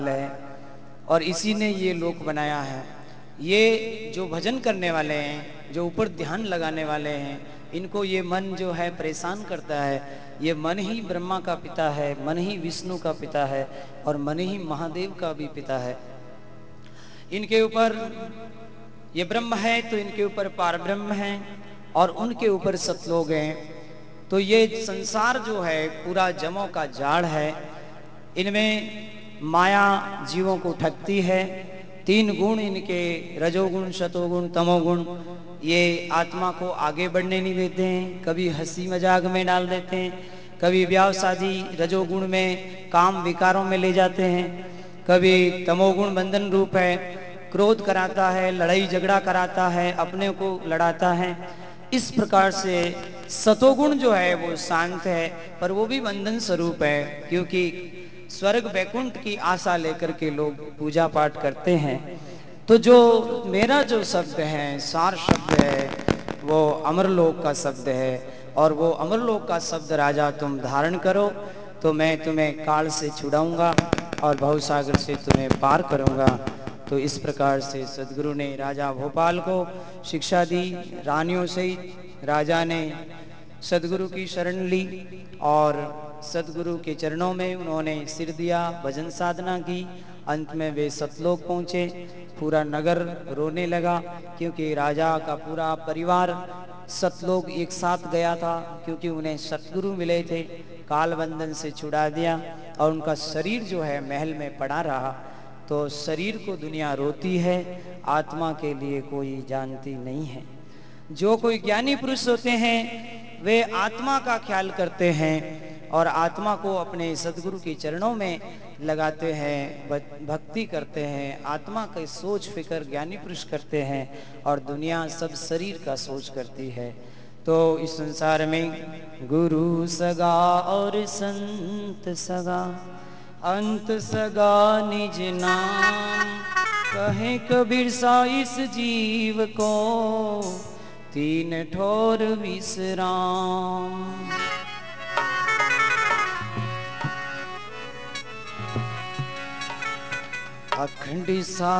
है और इसी ने ये लोक बनाया है। ये जो भजन करने वाले हैं, जो ऊपर ध्यान लगाने वाले हैं, इनको ये मन जो है परेशान करता है। ये मन ही ब्रह्मा का पिता है, मन ही विष्णु का पिता है और मन ही महादेव का भी पिता है। इनके ऊपर ये ब्रह्म है तो इनके ऊपर पार ब्रह्म है और उनके ऊपर सतलोक हैं। तो ये संसार जो है पूरा जमों का जाड़ है। इनमें माया जीवों को ठगती है। तीन गुण इनके, रजोगुण, शतोगुण, तमोगुण, ये आत्मा को आगे बढ़ने नहीं देते हैं। कभी हंसी मजाक में डाल देते हैं, कभी ब्याह शादी रजोगुण में काम विकारों में ले जाते हैं, कभी तमोगुण बंधन रूप है, क्रोध कराता है, लड़ाई झगड़ा कराता है, अपने को लड़ाता है। इस प्रकार से सतोगुण जो है वो शांत है, पर वो भी बंधन स्वरूप है, क्योंकि स्वर्ग वैकुंठ की आशा लेकर के लोग पूजा पाठ करते हैं। तो जो मेरा जो शब्द है, सार शब्द है, वो अमरलोक का शब्द है। और वो अमरलोक का शब्द राजा तुम धारण करो तो मैं तुम्हें काल से छुड़ाऊंगा और भवसागर से तुम्हें पार करूंगा। तो इस प्रकार से सदगुरु ने राजा भोपाल को शिक्षा दी। रानियों सहित राजा ने सदगुरु की शरण ली और सदगुरु के चरणों में उन्होंने सिर दिया, भजन साधना की। अंत में वे सतलोक पहुँचे। पूरा नगर रोने लगा, क्योंकि राजा का पूरा परिवार सतलोक एक साथ गया था, क्योंकि उन्हें सतगुरु मिले थे, काल बंधन से छुड़ा दिया और उनका शरीर जो है महल में पड़ा रहा। तो शरीर को दुनिया रोती है, आत्मा के लिए कोई जानती नहीं है। जो कोई ज्ञानी पुरुष होते हैं वे आत्मा का ख्याल करते हैं और आत्मा को अपने सदगुरु के चरणों में लगाते हैं, भक्ति करते हैं, आत्मा का सोच फिकर ज्ञानी पुरुष करते हैं और दुनिया सब शरीर का सोच करती है। तो इस संसार में गुरु सगा और संत सगा, अंत सगा निज नाम। कहे कबीर सा इस जीव को, तीन ठोर विश्राम। अखंड सा